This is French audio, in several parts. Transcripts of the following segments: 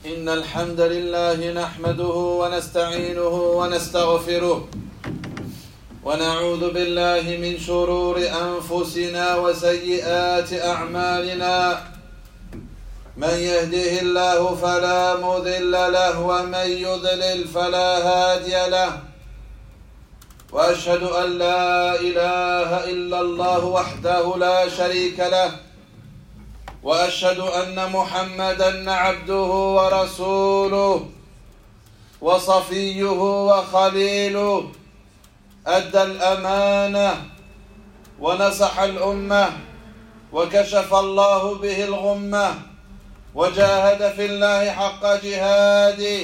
إن الحمد لله نحمده ونستعينه ونستغفره ونعوذ بالله من شرور أنفسنا وسيئات أعمالنا من يهده الله فلا مضل له ومن يضلل فلا هادي له وأشهد أن لا إله إلا الله وحده لا شريك له وأشهد أن محمدًا عبده ورسوله وصفيه وخليله أدى الأمانة ونصح الأمة وكشف الله به الغمة وجاهد في الله حق جهاده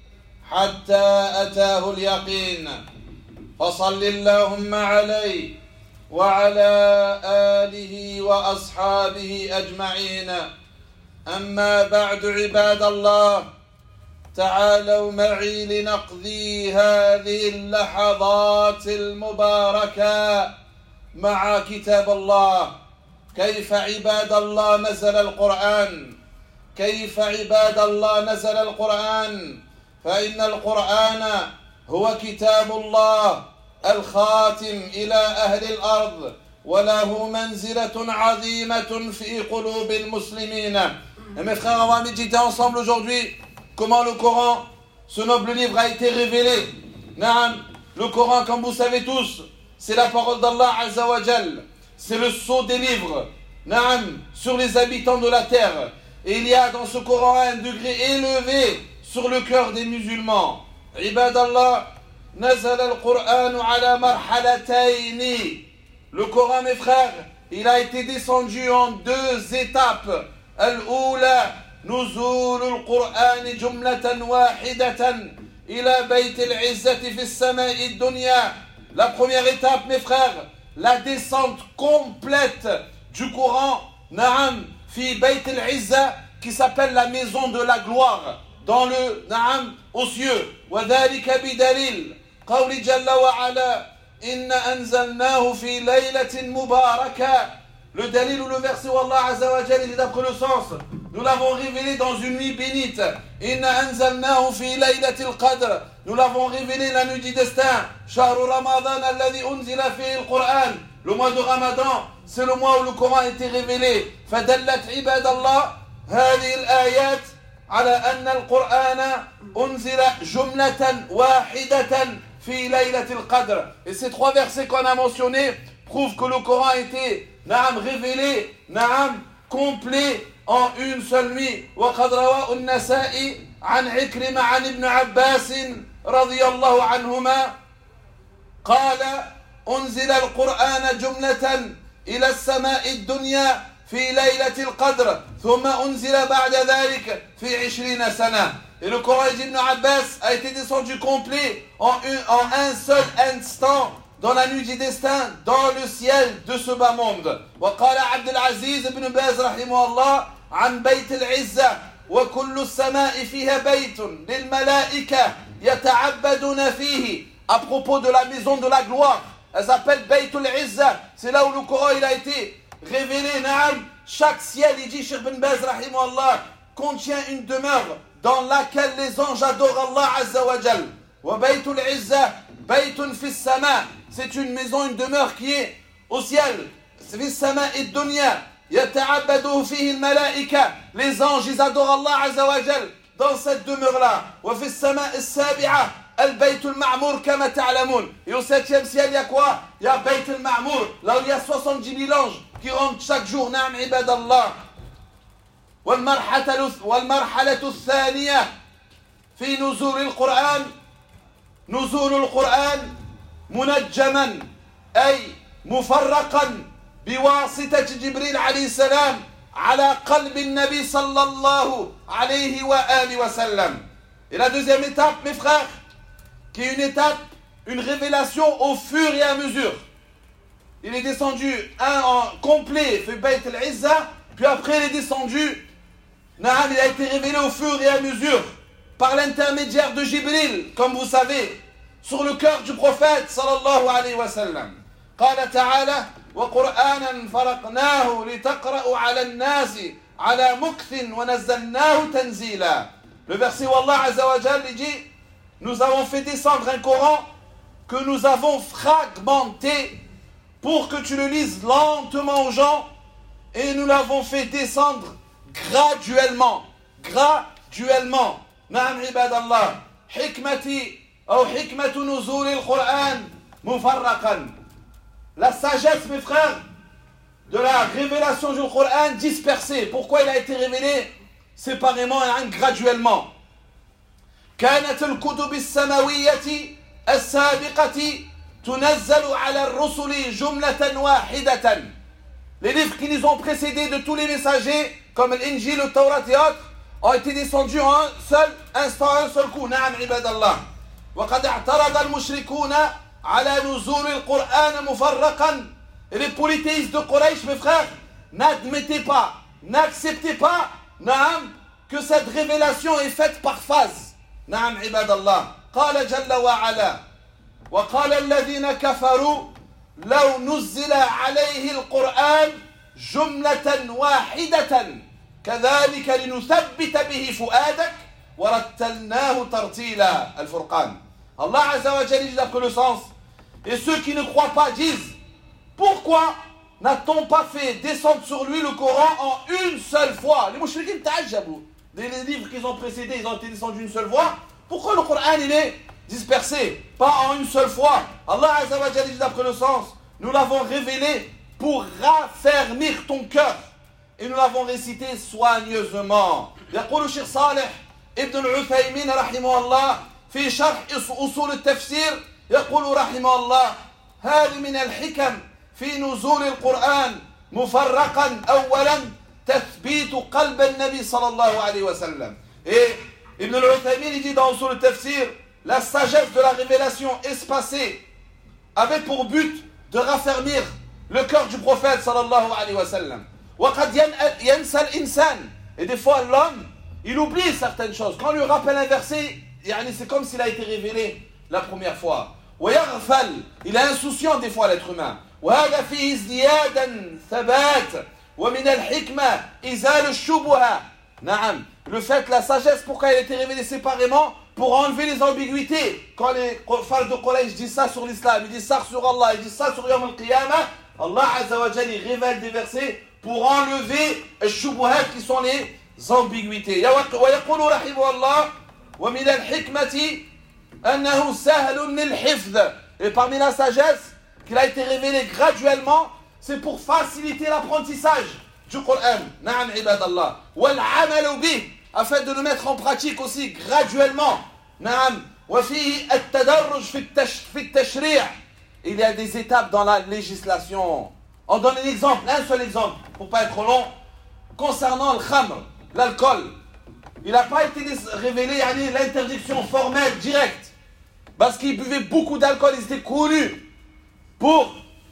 حتى أتاه اليقين فصل اللهم عليه وعلى آله وأصحابه أجمعين أما بعد عباد الله تعالوا معي لنقضي هذه اللحظات المباركة مع كتاب الله. كيف عباد الله نزل القرآن؟ كيف عباد الله نزل القرآن؟ فإن القرآن هو كتاب الله الخاتم إلى أهل الأرض وله منزلة عظيمة في قلوب المسلمين. Et mes frères, on va méditer ensemble aujourd'hui comment le Coran, ce noble livre, a été révélé. Naam, le Coran, comme vous savez tous, c'est la parole d'Allah Azza wa Jal. C'est le sceau des livres, Naam, sur les habitants de la terre. Et il y a dans ce Coran un degré élevé sur le cœur des musulmans. Ibadallah, نزل القرآن على مرحلتين. Le Coran, mes frères, il a été descendu en deux étapes. الأولى نزول القرآن جملة واحدة إلى بيت العزة في السماء الدنيا. La première étape, mes frères, la descente complète du Coran, Naam, fi Bayt al-Izza, qui s'appelle la maison de la gloire, dans le Naam, aux cieux. وذلك بدليل قول جل وعلا إن أنزلناه في ليلة مباركة. Le dalil ou le verset où Allah Azza wa Jalla dit d'après le sens, nous l'avons révélé dans une nuit bénite. Inna anzalnahu fi laylatil qadr. Nous l'avons révélé la nuit du destin. Shahru Ramadan alladhi unzila fihi al-Qur'an. Le mois de Ramadan, c'est le mois où le Coran a été révélé. Fadallat ibadallah هذه الآيات على أن القرآن أنزل جملة واحدة في ليلة القدر. Et ces trois versets qu'on a mentionnés prouvent que le Coran a été Naam révélé, Naam complet en une seule nuit. وقد روى النسائي عن عكرمة عن ابن عباس رضي الله عنهما قال أنزل القرآن جملة إلى السماء الدنيا في ليلة القدر ثم أنزل بعد ذلك في 20 سنة. Et le Coran d'Ibn Abbas a été descendu complet en un seul instant dans la nuit du destin, dans le ciel de ce bas monde. وقال عبد العزيز بن باز رحمه الله عن بيت العزة وكل السماء فيها بيت للملائكة يتعبدون فيه. À propos de la maison de la gloire, elle s'appelle Bayt al-Izza. C'est là où le Coran il a été révélé. Naam, chaque ciel, il dit Cheikh Ben Baz rahimahullah, contient une demeure dans laquelle les anges adorent Allah Azza wa Jal. Wa Baytul Izza baytun fis sama. C'est une maison, une demeure qui est au ciel. Fis sama et dunya. Yata'abbadu fihi al-malaika. Les anges, ils adorent Allah Azza wa Jal dans cette demeure-là. Wa fis sama as-sabi'a. Al-Bayt al-Ma'mour kama ta'lamun. Et au 7e ciel, il y a quoi? Il y a Bayt al-Ma'mour, là où il y a 70 000 anges qui rentrent chaque jour. Naam ibadallah. والمرحلة الثانية في نزول القرآن نزول القرآن منجما أي مفرقا بواسطة جبريل عليه السلام على قلب النبي صلى الله عليه وآله وسلم. Et la deuxième étape, mes frères, qui est une étape, une révélation au fur et à mesure. Il est descendu un en complet, fait Bayt al-Izza, puis après il est descendu, Naam, il a été révélé au fur et à mesure, par l'intermédiaire de Jibril, comme vous savez, sur le cœur du prophète, sallallahu alayhi wa sallam. قال تعالى وقرآنا فرقناه لتقرأ على الناس على مكث ونزلناه تنزيلا. Le verset où Allah Azza wa Jal dit nous avons fait descendre un Coran que nous avons fragmenté pour que tu le lises lentement aux gens et nous l'avons fait descendre graduellement. Naam ibadallah. Hikmati ou hikmatu nuzul al-Qur'an mufarraqan. La sagesse, mes frères, de la révélation du Coran dispersée. Pourquoi il a été révélé séparément et graduellement? كانت الكتب السماوية السابقة تنزل على الرسل جملة واحدة. Les livres qui nous ont précédés de tous les messagers, comme l'Injil, le Taurat et autres, ont été descendus en un seul instant, un seul coup. نعم عباد الله. وقد اعترض المشركون على نزول القرآن مفرقا. Et les polythéistes de Quraysh, mes frères, n'admettez pas, n'acceptez pas, naam, que cette révélation est faite par phase. Naam ibadallah. قال جل وعلا وقال الذين كفروا لو نزل عليه القرآن جملة واحدة كذلك لنثبت به فؤادك ورتلناه ترتيلا. الفرقان. Allah Azza wa Jalla dit d'après le sens. Et ceux qui ne croient pas disent pourquoi n'a-t-on pas fait descendre sur lui le Coran en une seule fois? Les mouchriquins ta'ajjabou. Les livres qu'ils ont précédés, ils ont été descendus une seule fois. Pourquoi le Coran il est dispersé? Pas en une seule fois. Allah Azza wa Jalla dit d'après le sens. Nous l'avons révélé pour raffermir ton cœur. Et nous l'avons récité soigneusement. يقول الشيخ صالح ابن العثيمين رحمه الله في شرح أصول التفسير يقول رحمه الله هذه من الحكم في نزول القرآن مفرقا أولا تثبيت قلب النبي صلى الله عليه وسلم. Et Ibn al-Uthaymin il dit dans Usul al-Tafsir, la sagesse de la révélation espacée avait pour but de raffermir le cœur du prophète sallallahu alayhi wa sallam. وقد ينسى الإنسان. Et des fois l'homme il oublie certaines choses. Quand on lui rappelle un verset, c'est comme s'il a été révélé la première fois. ويغفل. Il est insouciant des fois l'être humain. وهذا فيه ازديادا ثبات ومن الحكمة إزالة الشبهة. نعم. Le fait, la sagesse, pourquoi elle a été révélée séparément? Pour enlever les ambiguïtés. Quand les fans de Quraysh disent ça sur l'islam, ils disent ça sur Allah, ils disent ça sur Yawm al-Qiyamah, Allah Azza wa Jalla révèle des versets pour enlever les shubuhat qui sont les ambiguïtés. ويقول رحمه الله ومن الحكمة أنه سهل للحفظ. Et parmi la sagesse qu'il a été révélé graduellement, c'est pour faciliter l'apprentissage du Coran. Na'am ibadallah. Wal amalu bih, afin de le mettre en pratique aussi graduellement. Na'am. Wa fihi at-tadarruj fi at-tashri'. Il y a des étapes dans la législation. On donne un exemple, un seul exemple, pour pas être long, concernant le khamr, l'alcool. Il n'a pas été révélé l'interdiction formelle directe, parce qu'ils buvaient beaucoup d'alcool, ils étaient connus pour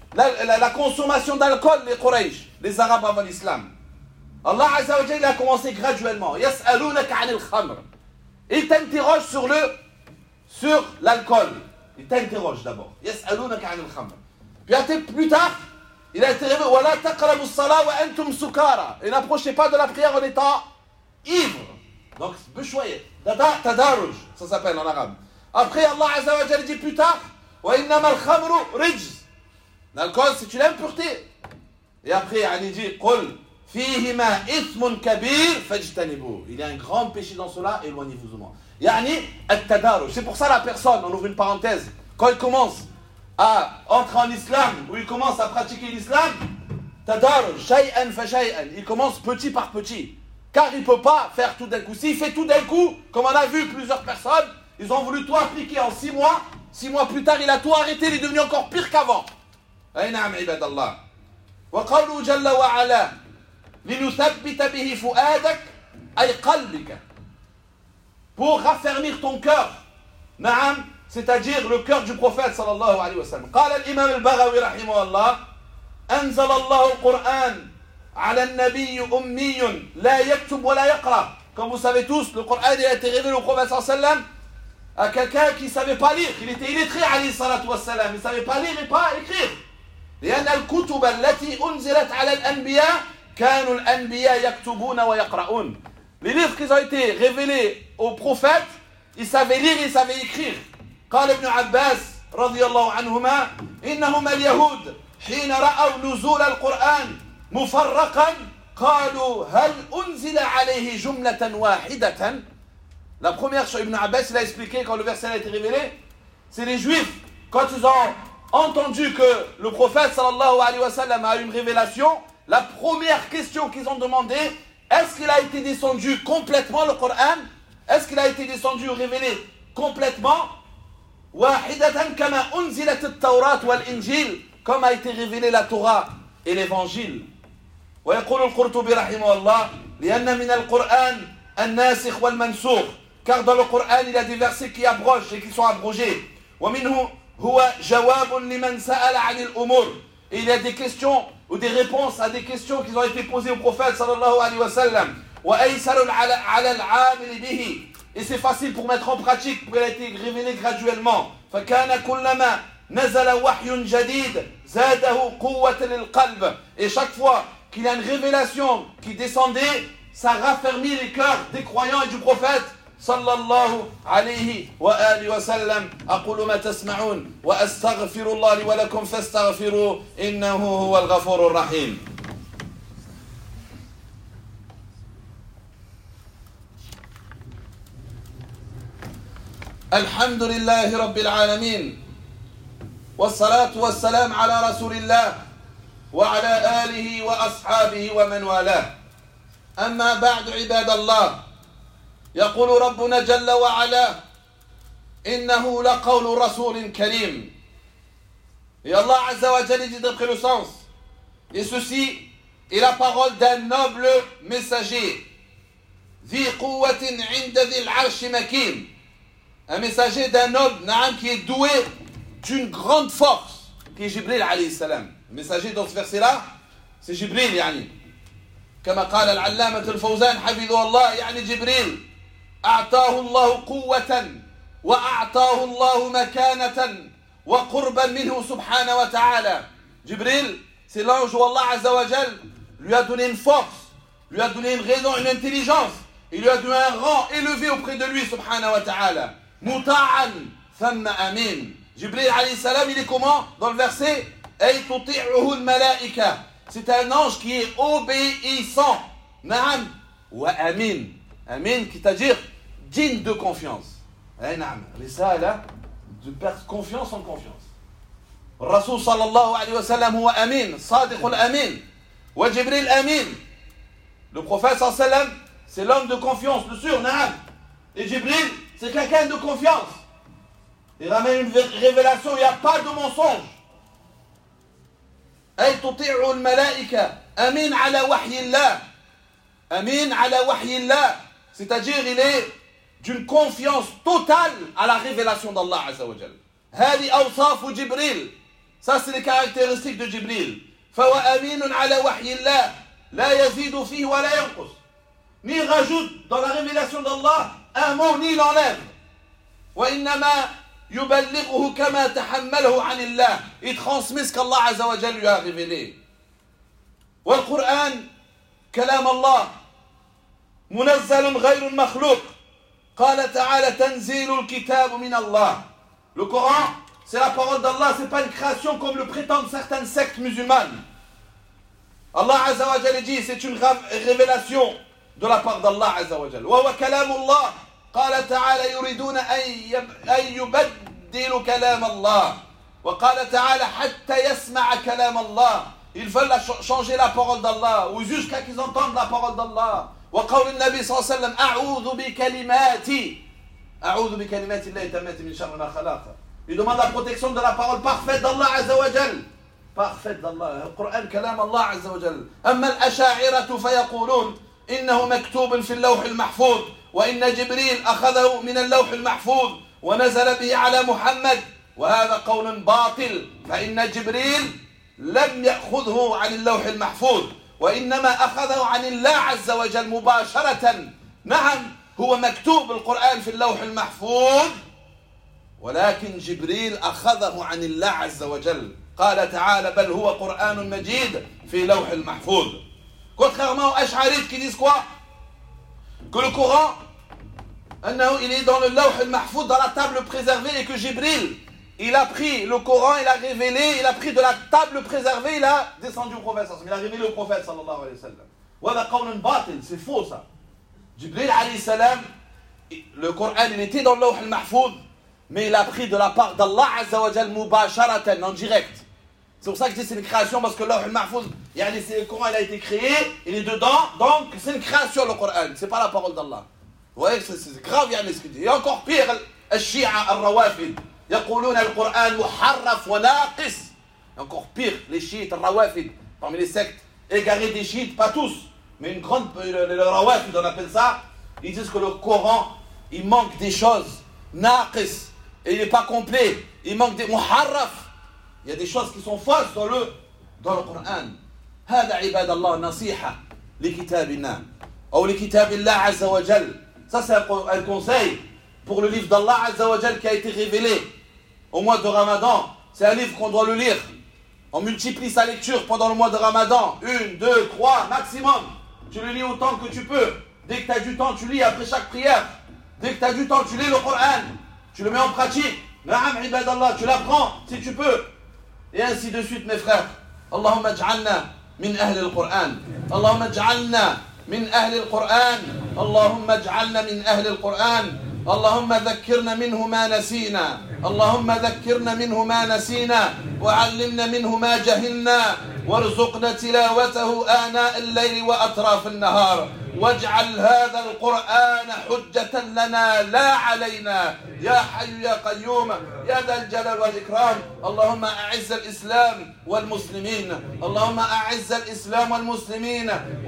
la consommation d'alcool, les Quraysh, les Arabes avant l'islam. Allah Azza wa Jalla a commencé graduellement. Yas'alunaka 'anil khamr. Il t'interroge sur l'alcool. Il t'interroge d'abord. Yas'alunaka 'anil khamr. Puis plus tard, il a été révélé wala taqrabu as-salat wa antum sukara. Et n'approchez pas de la prière en étant ivre. Donc, bishwaye, tadaruj, ça s'appelle en arabe. Après, Allah Azza wa Jalla dit plus tard, wa innama al-khamru rijz. L'alcool, c'est une impureté. Et après, il dit, qul fihima ithmun kabir fajtanibu. Il y a un grand péché dans cela, éloignez-vous-en. Yani, at-tadaruj. C'est pour ça la personne, on ouvre une parenthèse, quand il commence à entrer en islam, ou il commence à pratiquer l'islam, tadaruj, shay'an fa shay'an. Il commence petit par petit. Car il ne peut pas faire tout d'un coup. S'il fait tout d'un coup, comme on a vu plusieurs personnes, ils ont voulu tout appliquer en 6 mois. 6 mois plus tard, il a tout arrêté, il est devenu encore pire qu'avant. أي نعم عباد الله. وقوله جل وعلا لنثبت به فؤادك أي قلبك. Pour raffermir ton cœur. نعم, c'est-à-dire le cœur du prophète صلى الله عليه وسلم. قال الإمام البغوي رحمه الله أنزل الله القرآن على النبي أمي لا يكتب ولا يقرأ. Comme vous savez tous, le Coran a été révélé au prophète صلى الله عليه وسلم à quelqu'un qui ne savait pas lire. Il était illettré عليه الصلاة والسلام. Il ne savait pas lire et pas écrire. لأن الكتب التي أنزلت على الأنبياء كانوا الأنبياء يكتبون ويقرؤون. Les livres qui ont été révélés aux prophètes, ils savaient lire et ils savaient écrire. قال ابن عباس رضي الله عنهما إنهم اليهود حين رأوا نزول القرآن مفرقا قالوا هل أنزل عليه جملة واحدة. La première chose, Ibn Abbas il a expliqué quand le verset a été révélé, c'est les Juifs, quand ils ont entendu que le prophète sallallahu alayhi wa sallam a eu une révélation, la première question qu'ils ont demandé, est-ce qu'il a été descendu complètement le Coran? Est-ce qu'il a été descendu ou révélé complètement? Wahidatan kama unzilat at-Tawrat wal-Injil, comme a été révélé la Torah et l'Évangile. ويقول القرطبي رحمه الله لأن من القرآن الناسخ والمنسوخ, car dans le Coran il y a des versets qui abrogent et qui sont abrogés. ومنه هو جواب لمن سأل عن الأمور, et il y a des questions ou des réponses à des questions qui ont été posées au prophète sallallahu alayhi wa sallam. وأيسر على العامل به, et c'est facile pour mettre en pratique, pour il a été révélé graduellement. فكان كلما نزل وحي جديد زاده قوة للقلب, et chaque fois qu'il y a une révélation qui descendait, ça raffermit les cœurs des croyants et du prophète sallallahu alayhi wa alihi wa sallam. أقول ما تسمعون وأستغفر الله لي ولكم فاستغفروا إنه هو الغفور الرحيم. الحمد لله رب العالمين والصلاة والسلام على رسول الله وعلى آله وأصحابه ومن والاه. أما بعد عباد الله, يقول ربنا جل وعلا إنه لقول رسول كريم. Et Allah Azza wa Jalla dit d'après le sens, et ceci est la parole d'un noble messager, ذي قوة عند ذي العرش مكين, un messager d'un homme qui est doué d'une grande force, qui est Jibril alayhi salam. Le messager dans ce verset-là, c'est Jibril يعني. كما قال العلامة الفوزان حفظه الله, يعني جبريل أعطاه الله قوة وأعطاه الله مكانة وقربا منه سبحانه وتعالى. Jibril, c'est l'ange où Allah Azza wa Jal lui a donné une force, lui a donné une raison, une intelligence, il lui a donné un rang élevé auprès de lui subhanahu wa ta'ala. مطاعا ثم أمين. Jibril alayhi salam, il est comment dans le verset? أي تطيعه الملائكة, c'est un ange qui est obéissant. نعم وأمين, أمين qui c'est-à-dire digne de confiance. نعم رسالة de perdre confiance en confiance. الرسول صلى الله عليه وسلم هو أمين, صادق الأمين, وجبريل أمين. Le prophète صلى الله عليه وسلم, c'est l'homme de confiance, le sûr, نعم. Et Jibril, c'est quelqu'un de confiance. Il ramène une révélation, il n'y a pas de mensonge. أي تطيع الملائكة أمين على وحي الله, أمين على وحي الله, c'est-à-dire il est d'une confiance totale à la révélation d'Allah Azza wa Jal. هذه أوصاف جبريل, ça c'est les caractéristiques de Jibril. فهو أمين على وحي الله لا يزيد فيه ولا ينقص, ni rajoute dans la révélation d'Allah un mot ni l'enlève. وإنما يبلغه كما تحمله عن الله, il transmet ce qu'Allah Azza wa Jal lui a révélé. والقرآن كلام الله منزل غير مخلوق, قال تعالى تنزيل الكتاب من الله. Le Coran, c'est la parole d'Allah, c'est pas une création comme le prétendent certaines sectes musulmanes. Allah Azza wa Jal dit c'est une révélation de la part d'Allah Azza wa Jal. وهو كلام الله, قال تعالى يريدون أن يبدلوا كلام الله, وقال تعالى حتى يسمع كلام الله, ils veulent changer la parole d'Allah ou jusqu'à qu'ils entendent la parole d'Allah. وقول النبي صلى الله عليه وسلم أعوذ بكلمات الله التامات من شر ما خلق. Il demande la protection de la parole parfaite d'Allah Azza wa Jal, parfaite d'Allah. Le Coran كلام الله عز وجل. أما الأشاعرة فيقولون إنه مكتوب في اللوح المحفوظ, وإن جبريل أخذه من اللوح المحفوظ ونزل به على محمد, وهذا قول باطل, فإن جبريل لم يأخذه عن اللوح المحفوظ, وإنما أخذه عن الله عز وجل مباشرة. نعم هو مكتوب القرآن في اللوح المحفوظ, ولكن جبريل أخذه عن الله عز وجل. قال تعالى بل هو قرآن مجيد في لوح المحفوظ. Contrairement aux Ash'arites qui disent quoi? que le Coran, il est dans le lawh al-mahfouz, dans la table préservée, et que Jibril, il a pris le Coran, il a révélé, il a pris de la table préservée, il a descendu au prophète, il a révélé au prophète sallallahu alayhi wa sallam. C'est faux ça. Jibril alayhi salam, le Coran il était dans le lawh al-mahfouz, mais il a pris de la part d'Allah azza wa jal mubasharatan, en direct. C'est pour ça que je dis c'est une création, parce que le lawh al-mahfouz, le Coran il a été créé, il est dedans, donc c'est une création le Coran, c'est pas la parole d'Allah. Vous voyez, c'est grave ce qu'il dit. Et encore pire, al-Shi'a al-Rawafid, يقولون القرآن محرف وناقص. Encore pire, les chiites, al-Rawafid, parmi les sectes égarées des chiites, pas tous, mais une grande, le Rawafid on appelle ça, ils disent que le Coran, il manque des choses, naqis, et il n'est pas complet, il manque des muharraf, il y a des choses qui sont fausses dans le Coran. هذا عباد الله نصيحة لكتابنا أو لكتاب الله عز وجل. Ça c'est un conseil pour le livre d'Allah Azza wa Jal qui a été révélé au mois de Ramadan. C'est un livre qu'on doit le lire. On multiplie sa lecture pendant le mois de Ramadan. 1, 2, 3 maximum. Tu le lis autant que tu peux. Dès que tu as du temps, tu lis après chaque prière. Dès que tu as du temps, tu lis le Coran. Tu le mets en pratique. Na'am ibadallah, tu l'apprends si tu peux. Et ainsi de suite mes frères. Allahumma ij'alna min ahli al-Qur'an. Allahumma ij'alna min ahli al-Qur'an. Allahumma ij'alna min ahli al-Qur'an. اللهم ذكرنا منه ما نسينا اللهم ذكرنا منه ما نسينا وعلمنا منه ما جهلنا وارزقنا تلاوته آناء الليل وأطراف النهار واجعل هذا القرآن حجة لنا لا علينا يا حي يا قيوم يا ذا الجلال والإكرام. اللهم أعز الإسلام والمسلمين اللهم أعز الإسلام والمسلمين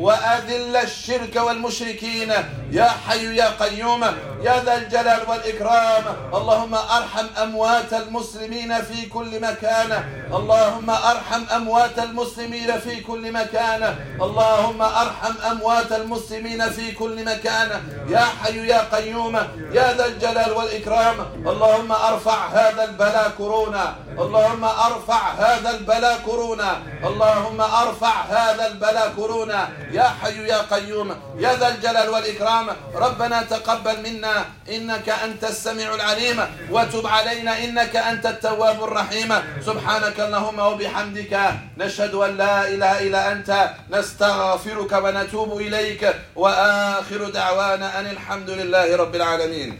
وأذل الشرك والمشركين يا حي يا قيوم يا ذا الجلال والإكرام. اللهم أرحم أموات المسلمين في كل مكان اللهم أرحم أموات المسلمين في كل مكان اللهم أرحم أموات المسلمين في كل مكان يا حي يا قيوم يا ذا الجلال والإكرام. اللهم أرفع هذا البلاء كورونا اللهم أرفع هذا البلاء كورونا اللهم أرفع هذا البلاء كورونا يا حي يا قيوم يا ذا الجلال والإكرام. ربنا تقبل منا إنك أنت السميع العليم وتب علينا إنك أنت التواب الرحيم. سبحانك اللهم وبحمدك نشهد أن لا إله إلا أنت نستغفرك ونتوب إليك وآخر دعوانا أن الحمد لله رب العالمين.